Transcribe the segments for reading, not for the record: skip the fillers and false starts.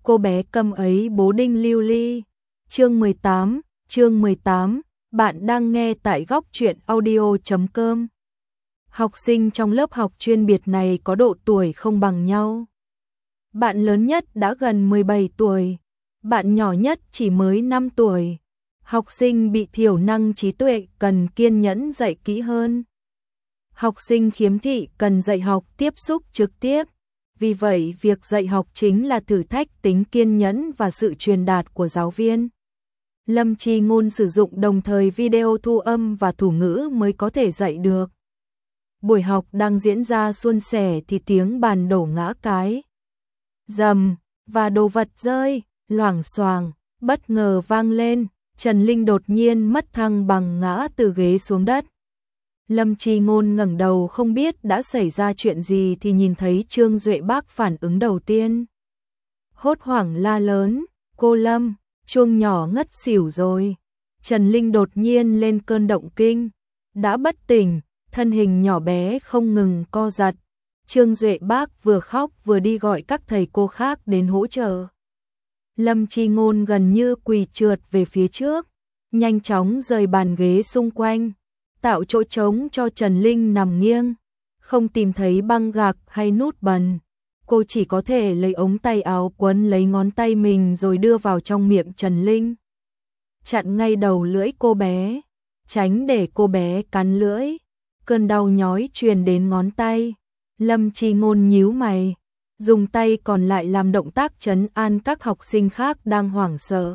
cô bé câm ấy bố đinh lưu ly. Chương 18, bạn đang nghe tại góc truyện audio.com. Học sinh trong lớp học chuyên biệt này có độ tuổi không bằng nhau. Bạn lớn nhất đã gần 17 tuổi, bạn nhỏ nhất chỉ mới 5 tuổi. Học sinh bị thiểu năng trí tuệ cần kiên nhẫn dạy kỹ hơn. Học sinh khiếm thị cần dạy học tiếp xúc trực tiếp. Vì vậy, việc dạy học chính là thử thách tính kiên nhẫn và sự truyền đạt của giáo viên. Lâm Chi Ngôn sử dụng đồng thời video thu âm và thủ ngữ mới có thể dạy được. Buổi học đang diễn ra suôn sẻ thì tiếng bàn đổ ngã cái rầm và đồ vật rơi loảng xoảng bất ngờ vang lên. Trần Linh đột nhiên mất thăng bằng ngã từ ghế xuống đất. Lâm Chi Ngôn ngẩng đầu không biết đã xảy ra chuyện gì thì nhìn thấy Trương Duệ Bác phản ứng đầu tiên. Hốt hoảng la lớn, cô Lâm, Chuông nhỏ ngất xỉu rồi. Trần Linh đột nhiên lên cơn động kinh, đã bất tỉnh, thân hình nhỏ bé không ngừng co giật. Trương Duệ Bác vừa khóc vừa đi gọi các thầy cô khác đến hỗ trợ. Lâm Chi Ngôn gần như quỳ trượt về phía trước, nhanh chóng rời bàn ghế xung quanh, tạo chỗ trống cho Trần Linh nằm nghiêng. Không tìm thấy băng gạc hay nút bần, cô chỉ có thể lấy ống tay áo quấn lấy ngón tay mình rồi đưa vào trong miệng Trần Linh. Chặn ngay đầu lưỡi cô bé, tránh để cô bé cắn lưỡi. Cơn đau nhói truyền đến ngón tay. Lâm Chi Ngôn nhíu mày, dùng tay còn lại làm động tác trấn an các học sinh khác đang hoảng sợ.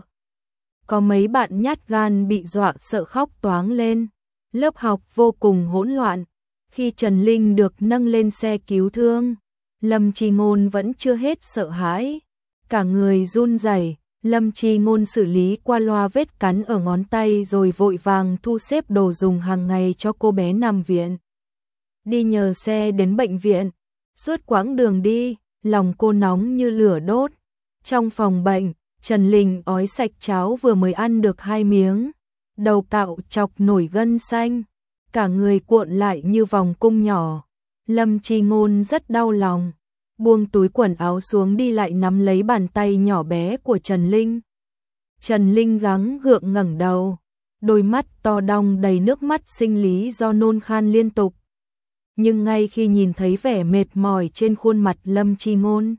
Có mấy bạn nhát gan bị dọa sợ khóc toáng lên. Lớp học vô cùng hỗn loạn. Khi Trần Linh được nâng lên xe cứu thương, Lâm Chi Ngôn vẫn chưa hết sợ hãi, cả người run rẩy. Lâm Chi Ngôn xử lý qua loa vết cắn ở ngón tay rồi vội vàng thu xếp đồ dùng hàng ngày cho cô bé nằm viện. Đi nhờ xe đến bệnh viện, suốt quãng đường đi, lòng cô nóng như lửa đốt. Trong phòng bệnh, Trần Linh ói sạch cháo vừa mới ăn được 2 miếng, đầu cạo chọc nổi gân xanh, cả người cuộn lại như vòng cung nhỏ. Lâm Chi Ngôn rất đau lòng, buông túi quần áo xuống đi lại nắm lấy bàn tay nhỏ bé của Trần Linh. Trần Linh gắng gượng ngẩng đầu, đôi mắt to đong đầy nước mắt sinh lý do nôn khan liên tục. Nhưng ngay khi nhìn thấy vẻ mệt mỏi trên khuôn mặt Lâm Chi Ngôn,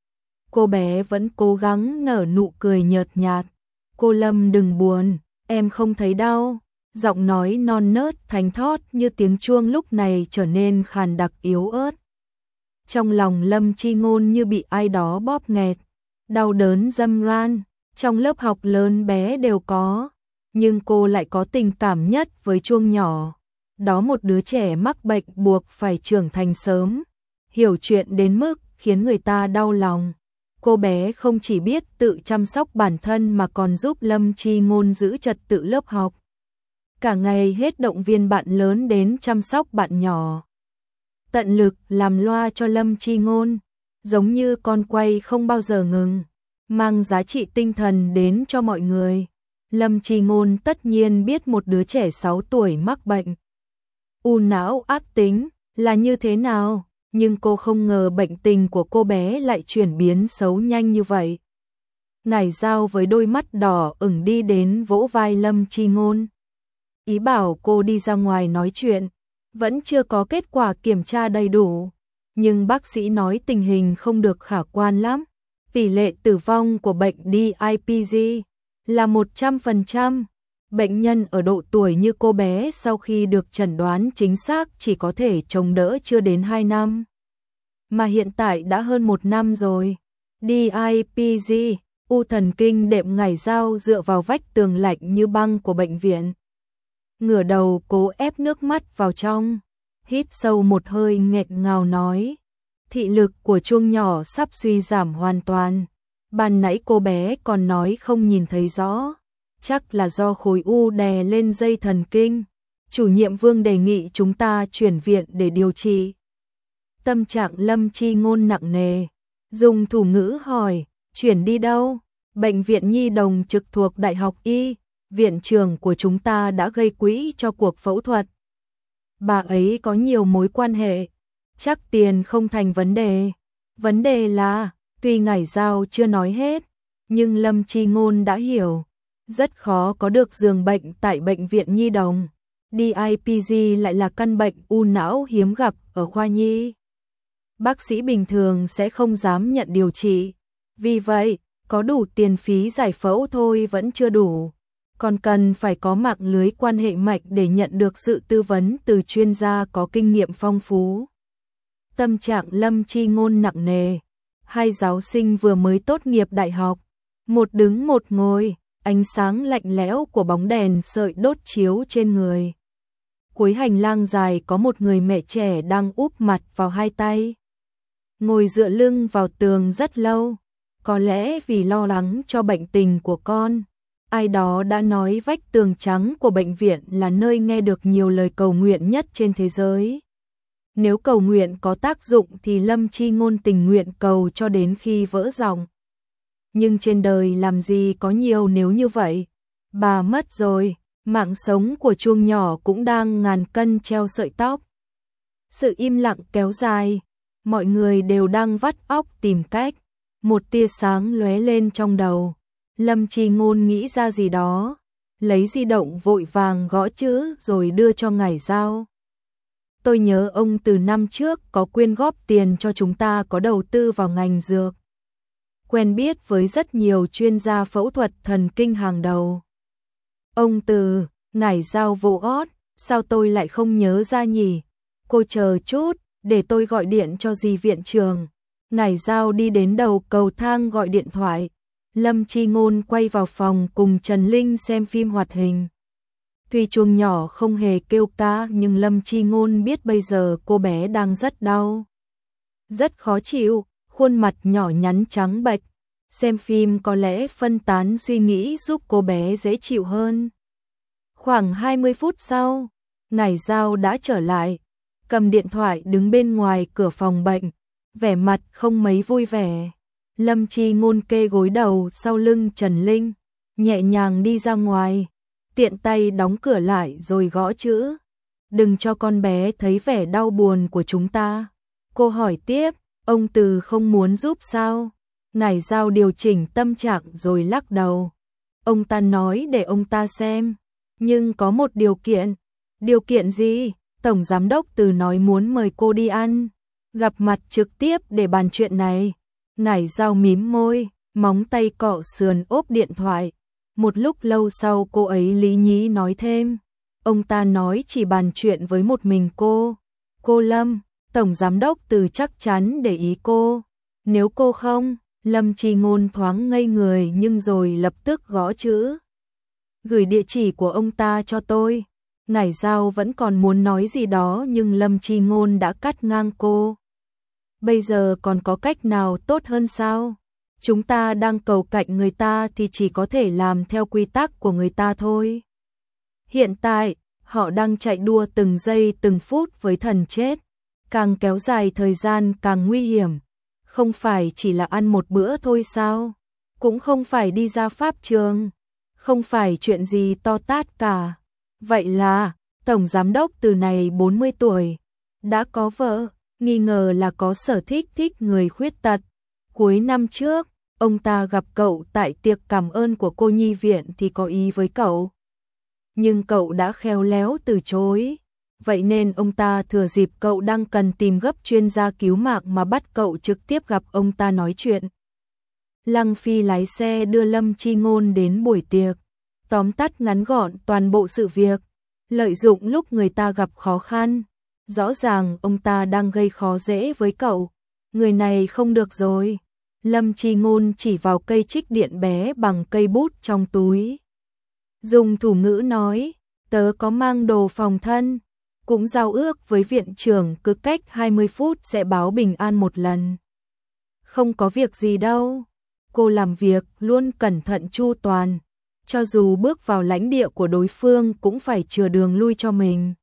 cô bé vẫn cố gắng nở nụ cười nhợt nhạt. Cô Lâm đừng buồn, em không thấy đau. Giọng nói non nớt thánh thót như tiếng chuông lúc này trở nên khàn đặc yếu ớt. Trong lòng Lâm Chi Ngôn như bị ai đó bóp nghẹt, đau đớn râm ran. Trong lớp học lớn bé đều có, nhưng cô lại có tình cảm nhất với Chuông nhỏ. Đó một đứa trẻ mắc bệnh buộc phải trưởng thành sớm, hiểu chuyện đến mức khiến người ta đau lòng. Cô bé không chỉ biết tự chăm sóc bản thân mà còn giúp Lâm Chi Ngôn giữ trật tự lớp học. Cả ngày hết động viên bạn lớn đến chăm sóc bạn nhỏ. Tận lực làm loa cho Lâm Chi Ngôn, giống như con quay không bao giờ ngừng, mang giá trị tinh thần đến cho mọi người. Lâm Chi Ngôn tất nhiên biết một đứa trẻ 6 tuổi mắc bệnh u não ác tính là như thế nào, nhưng cô không ngờ bệnh tình của cô bé lại chuyển biến xấu nhanh như vậy. Ngải Giao với đôi mắt đỏ ửng đi đến vỗ vai Lâm Chi Ngôn, ý bảo cô đi ra ngoài nói chuyện. Vẫn chưa có kết quả kiểm tra đầy đủ, nhưng bác sĩ nói tình hình không được khả quan lắm. Tỷ lệ tử vong của bệnh DIPG là 100%. Bệnh nhân ở độ tuổi như cô bé sau khi được chẩn đoán chính xác chỉ có thể chống đỡ chưa đến 2 năm. Mà hiện tại đã hơn 1 năm rồi. DIPG, u thần kinh đệm. Ngải Giao dựa vào vách tường lạnh như băng của bệnh viện, ngửa đầu cố ép nước mắt vào trong, hít sâu một hơi nghẹn ngào nói. Thị lực của Chuông nhỏ sắp suy giảm hoàn toàn. Ban nãy cô bé còn nói không nhìn thấy rõ, chắc là do khối u đè lên dây thần kinh. Chủ nhiệm Vương đề nghị chúng ta chuyển viện để điều trị. Tâm trạng Lâm Chi Ngôn nặng nề, dùng thủ ngữ hỏi, chuyển đi đâu? Bệnh viện Nhi đồng trực thuộc Đại học Y. Viện trưởng của chúng ta đã gây quỹ cho cuộc phẫu thuật. Bà ấy có nhiều mối quan hệ, chắc tiền không thành vấn đề. Vấn đề là Tuy Ngải Giao chưa nói hết, nhưng Lâm Chi Ngôn đã hiểu. Rất khó có được giường bệnh tại bệnh viện nhi đồng. DIPG lại là căn bệnh u não hiếm gặp ở khoa nhi. Bác sĩ bình thường sẽ không dám nhận điều trị. Vì vậy, có đủ tiền phí giải phẫu thôi vẫn chưa đủ. Còn cần phải có mạng lưới quan hệ mạnh để nhận được sự tư vấn từ chuyên gia có kinh nghiệm phong phú. Tâm trạng Lâm Chi Ngôn nặng nề. Hai giáo sinh vừa mới tốt nghiệp đại học. Một đứng một ngồi, ánh sáng lạnh lẽo của bóng đèn sợi đốt chiếu trên người. Cuối hành lang dài có một người mẹ trẻ đang úp mặt vào hai tay. Ngồi dựa lưng vào tường rất lâu. Có lẽ vì lo lắng cho bệnh tình của con. Ai đó đã nói vách tường trắng của bệnh viện là nơi nghe được nhiều lời cầu nguyện nhất trên thế giới. Nếu cầu nguyện có tác dụng thì Lâm Chi Ngôn tình nguyện cầu cho đến khi vỡ giọng. Nhưng trên đời làm gì có nhiều nếu như vậy. Bà mất rồi, mạng sống của chuông nhỏ cũng đang ngàn cân treo sợi tóc. Sự im lặng kéo dài, mọi người đều đang vắt óc tìm cách. Một tia sáng lóe lên trong đầu. Lâm Chi Ngôn nghĩ ra gì đó, lấy di động vội vàng gõ chữ rồi đưa cho Ngải Giao. Tôi nhớ ông từ năm trước có quyên góp tiền cho chúng ta có đầu tư vào ngành dược. Quen biết với rất nhiều chuyên gia phẫu thuật thần kinh hàng đầu. Ông Từ, Ngải Giao vỗ ót, sao tôi lại không nhớ ra nhỉ? Cô chờ chút, để tôi gọi điện cho dì viện trưởng. Ngải Giao đi đến đầu cầu thang gọi điện thoại. Lâm Chi Ngôn quay vào phòng cùng Trần Linh xem phim hoạt hình. Tuy chuông nhỏ không hề kêu ca nhưng Lâm Chi Ngôn biết bây giờ cô bé đang rất đau. Rất khó chịu, khuôn mặt nhỏ nhắn trắng bệch. Xem phim có lẽ phân tán suy nghĩ giúp cô bé dễ chịu hơn. Khoảng 20 phút sau, Ngải Giao đã trở lại, cầm điện thoại đứng bên ngoài cửa phòng bệnh, vẻ mặt không mấy vui vẻ. Lâm Chi Ngôn kê gối đầu sau lưng Trần Linh, nhẹ nhàng đi ra ngoài, tiện tay đóng cửa lại rồi gõ chữ. Đừng cho con bé thấy vẻ đau buồn của chúng ta. Cô hỏi tiếp, ông Từ không muốn giúp sao? Ngải Giao điều chỉnh tâm trạng rồi lắc đầu. Ông ta nói để ông ta xem, nhưng có một điều kiện. Điều kiện gì? Tổng giám đốc Từ nói muốn mời cô đi ăn, gặp mặt trực tiếp để bàn chuyện này. Ngải Giao mím môi, móng tay cọ sườn ốp điện thoại. Một lúc lâu sau cô ấy lý nhí nói thêm. Ông ta nói chỉ bàn chuyện với một mình cô. Cô Lâm, tổng giám đốc Từ chắc chắn để ý cô. Nếu cô không, Lâm Chi Ngôn thoáng ngây người nhưng rồi lập tức gõ chữ. Gửi địa chỉ của ông ta cho tôi. Ngải Giao vẫn còn muốn nói gì đó nhưng Lâm Chi Ngôn đã cắt ngang cô. Bây giờ còn có cách nào tốt hơn sao? Chúng ta đang cầu cạnh người ta thì chỉ có thể làm theo quy tắc của người ta thôi. Hiện tại, họ đang chạy đua từng giây từng phút với thần chết. Càng kéo dài thời gian càng nguy hiểm. Không phải chỉ là ăn một bữa thôi sao? Cũng không phải đi ra pháp trường. Không phải chuyện gì to tát cả. Vậy là, tổng giám đốc Từ này 40 tuổi, đã có vợ, nghi ngờ là có sở thích người khuyết tật. Cuối năm trước, ông ta gặp cậu tại tiệc cảm ơn của cô nhi viện thì có ý với cậu. Nhưng cậu đã khéo léo từ chối. Vậy nên ông ta thừa dịp cậu đang cần tìm gấp chuyên gia cứu mạng mà bắt cậu trực tiếp gặp ông ta nói chuyện. Lăng Phi lái xe đưa Lâm Chi Ngôn đến buổi tiệc. Tóm tắt ngắn gọn toàn bộ sự việc. Lợi dụng lúc người ta gặp khó khăn. Rõ ràng ông ta đang gây khó dễ với cậu. Người này không được rồi. Lâm Chi Ngôn chỉ vào cây trích điện bé bằng cây bút trong túi. Dùng thủ ngữ nói, tớ có mang đồ phòng thân. Cũng giao ước với viện trưởng cứ cách 20 phút sẽ báo bình an một lần. Không có việc gì đâu. Cô làm việc luôn cẩn thận chu toàn. Cho dù bước vào lãnh địa của đối phương cũng phải chừa đường lui cho mình.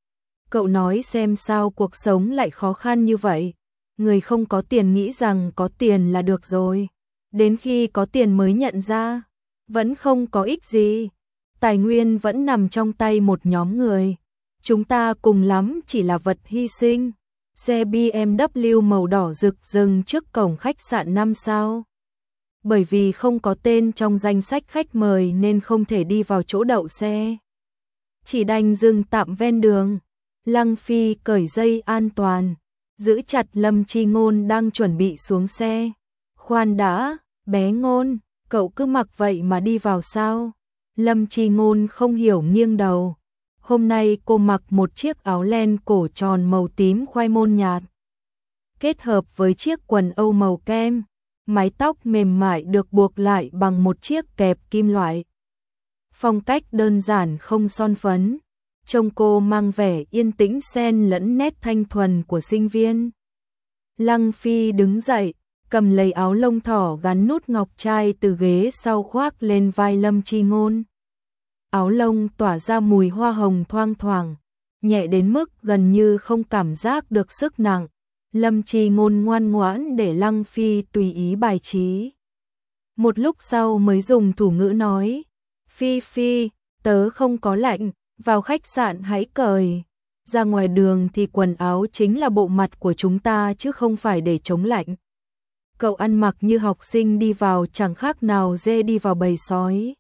Cậu nói xem sao cuộc sống lại khó khăn như vậy. Người không có tiền nghĩ rằng có tiền là được rồi. Đến khi có tiền mới nhận ra, vẫn không có ích gì. Tài nguyên vẫn nằm trong tay một nhóm người. Chúng ta cùng lắm chỉ là vật hy sinh. xe BMW màu đỏ rực dừng trước cổng khách sạn 5 sao. Bởi vì không có tên trong danh sách khách mời nên không thể đi vào chỗ đậu xe. Chỉ đành dừng tạm ven đường. Lăng Phi cởi dây an toàn, giữ chặt Lâm Chi Ngôn đang chuẩn bị xuống xe. Khoan đã, bé Ngôn, cậu cứ mặc vậy mà đi vào sao? Lâm Chi Ngôn không hiểu nghiêng đầu. Hôm nay cô mặc một chiếc áo len cổ tròn màu tím khoai môn nhạt, kết hợp với chiếc quần âu màu kem, mái tóc mềm mại được buộc lại bằng một chiếc kẹp kim loại. Phong cách đơn giản không son phấn, trông cô mang vẻ yên tĩnh xen lẫn nét thanh thuần của sinh viên. Lăng Phi đứng dậy, cầm lấy áo lông thỏ gắn nút ngọc trai từ ghế sau khoác lên vai Lâm Chi Ngôn. Áo lông tỏa ra mùi hoa hồng thoang thoảng, nhẹ đến mức gần như không cảm giác được sức nặng. Lâm Chi Ngôn ngoan ngoãn để Lăng Phi tùy ý bài trí. Một lúc sau mới dùng thủ ngữ nói, Phi Phi, tớ không có lạnh, vào khách sạn hãy cởi. Ra ngoài đường thì quần áo chính là bộ mặt của chúng ta chứ không phải để chống lạnh. Cậu ăn mặc như học sinh đi vào chẳng khác nào dê đi vào bầy sói.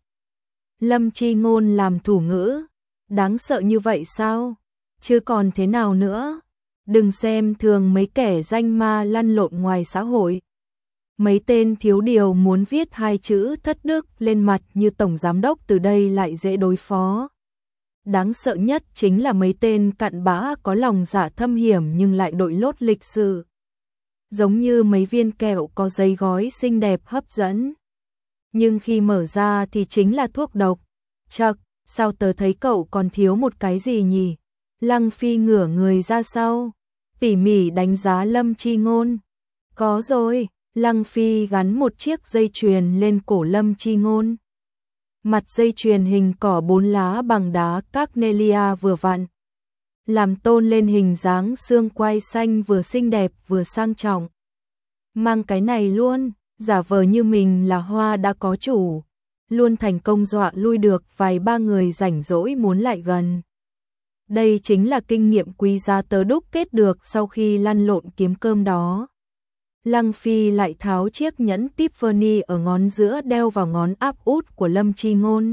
Lâm Chi Ngôn làm thủ ngữ, đáng sợ như vậy sao? Chứ còn thế nào nữa? Đừng xem thường mấy kẻ danh ma lăn lộn ngoài xã hội. Mấy tên thiếu điều muốn viết hai chữ thất đức lên mặt như tổng giám đốc từ đây lại dễ đối phó. Đáng sợ nhất chính là mấy tên cặn bã có lòng dạ thâm hiểm nhưng lại đội lốt lịch sự. Giống như mấy viên kẹo có giấy gói xinh đẹp hấp dẫn. Nhưng khi mở ra thì chính là thuốc độc. Chậc, sao tớ thấy cậu còn thiếu một cái gì nhỉ? Lăng Phi ngửa người ra sau, tỉ mỉ đánh giá Lâm Chi Ngôn. Có rồi, Lăng Phi gắn một chiếc dây chuyền lên cổ Lâm Chi Ngôn. Mặt dây chuyền hình cỏ 4 lá bằng đá Carnelia vừa vặn, làm tôn lên hình dáng xương quai xanh vừa xinh đẹp vừa sang trọng. Mang cái này luôn, giả vờ như mình là hoa đã có chủ, luôn thành công dọa lui được vài ba người rảnh rỗi muốn lại gần. Đây chính là kinh nghiệm quý giá tớ đúc kết được sau khi lăn lộn kiếm cơm đó. Lăng Phi lại tháo chiếc nhẫn Tiffany ở ngón giữa đeo vào ngón áp út của Lâm Chi Ngôn.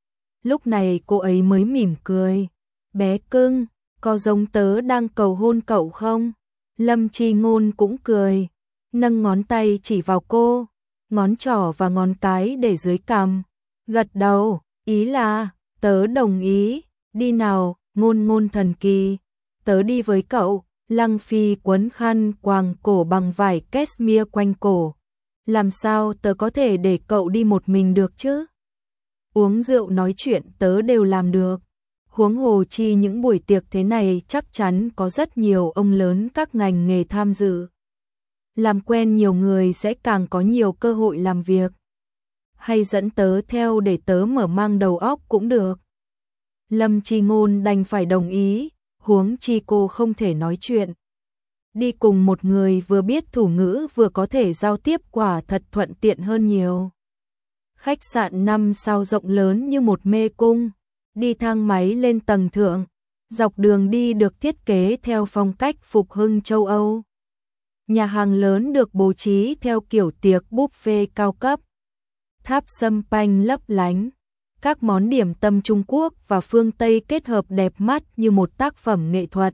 Lúc này cô ấy mới mỉm cười. Bé cưng, có giống tớ đang cầu hôn cậu không? Lâm Chi Ngôn cũng cười, nâng ngón tay chỉ vào cô, ngón trỏ và ngón cái để dưới cằm. Gật đầu, ý là, tớ đồng ý, đi nào, Ngôn Ngôn thần kỳ, tớ đi với cậu. Lăng Phi quấn khăn quàng cổ bằng vải cashmere quanh cổ. Làm sao tớ có thể để cậu đi một mình được chứ? Uống rượu nói chuyện tớ đều làm được. Huống hồ chi những buổi tiệc thế này chắc chắn có rất nhiều ông lớn các ngành nghề tham dự. Làm quen nhiều người sẽ càng có nhiều cơ hội làm việc. Hay dẫn tớ theo để tớ mở mang đầu óc cũng được. Lâm Chi Ngôn đành phải đồng ý. Huống chi cô không thể nói chuyện. Đi cùng một người vừa biết thủ ngữ vừa có thể giao tiếp quả thật thuận tiện hơn nhiều. Khách sạn 5 sao rộng lớn như một mê cung, đi thang máy lên tầng thượng, dọc đường đi được thiết kế theo phong cách phục hưng châu Âu. Nhà hàng lớn được bố trí theo kiểu tiệc buffet cao cấp. Tháp sâm panh lấp lánh. Các món điểm tâm Trung Quốc và phương Tây kết hợp đẹp mắt như một tác phẩm nghệ thuật.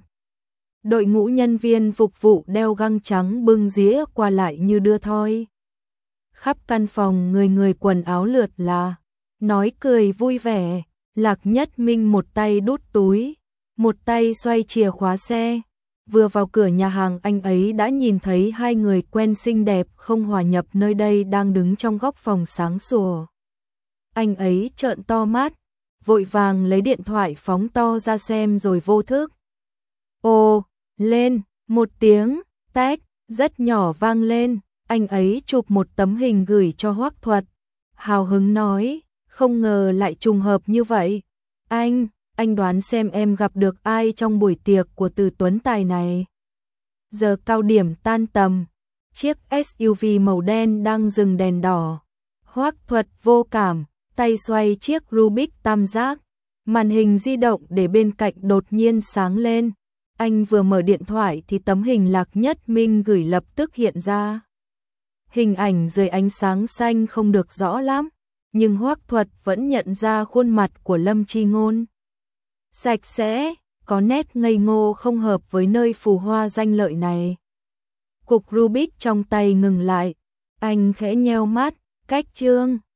Đội ngũ nhân viên phục vụ đeo găng trắng bưng dĩa qua lại như đưa thoi. Khắp căn phòng người người quần áo lượt là, nói cười vui vẻ. Lạc Nhất Minh một tay đút túi, một tay xoay chìa khóa xe. Vừa vào cửa nhà hàng anh ấy đã nhìn thấy hai người quen xinh đẹp không hòa nhập nơi đây đang đứng trong góc phòng sáng sủa. Anh ấy trợn to mắt, vội vàng lấy điện thoại phóng to ra xem rồi vô thức. Ồ, lên, một tiếng, tách, rất nhỏ vang lên, anh ấy chụp một tấm hình gửi cho Hoắc Thuật. Hào hứng nói, không ngờ lại trùng hợp như vậy. Anh đoán xem em gặp được ai trong buổi tiệc của Từ Tuấn Tài này. Giờ cao điểm tan tầm, chiếc SUV màu đen đang dừng đèn đỏ. Hoắc Thuật vô cảm, tay xoay chiếc Rubik tam giác, màn hình di động để bên cạnh đột nhiên sáng lên. Anh vừa mở điện thoại thì tấm hình Lạc Nhất Minh gửi lập tức hiện ra. Hình ảnh dưới ánh sáng xanh không được rõ lắm, nhưng Hoắc Thuật vẫn nhận ra khuôn mặt của Lâm Chi Ngôn. Sạch sẽ, có nét ngây ngô không hợp với nơi phù hoa danh lợi này. Cục Rubik trong tay ngừng lại, anh khẽ nheo mắt, cách chương.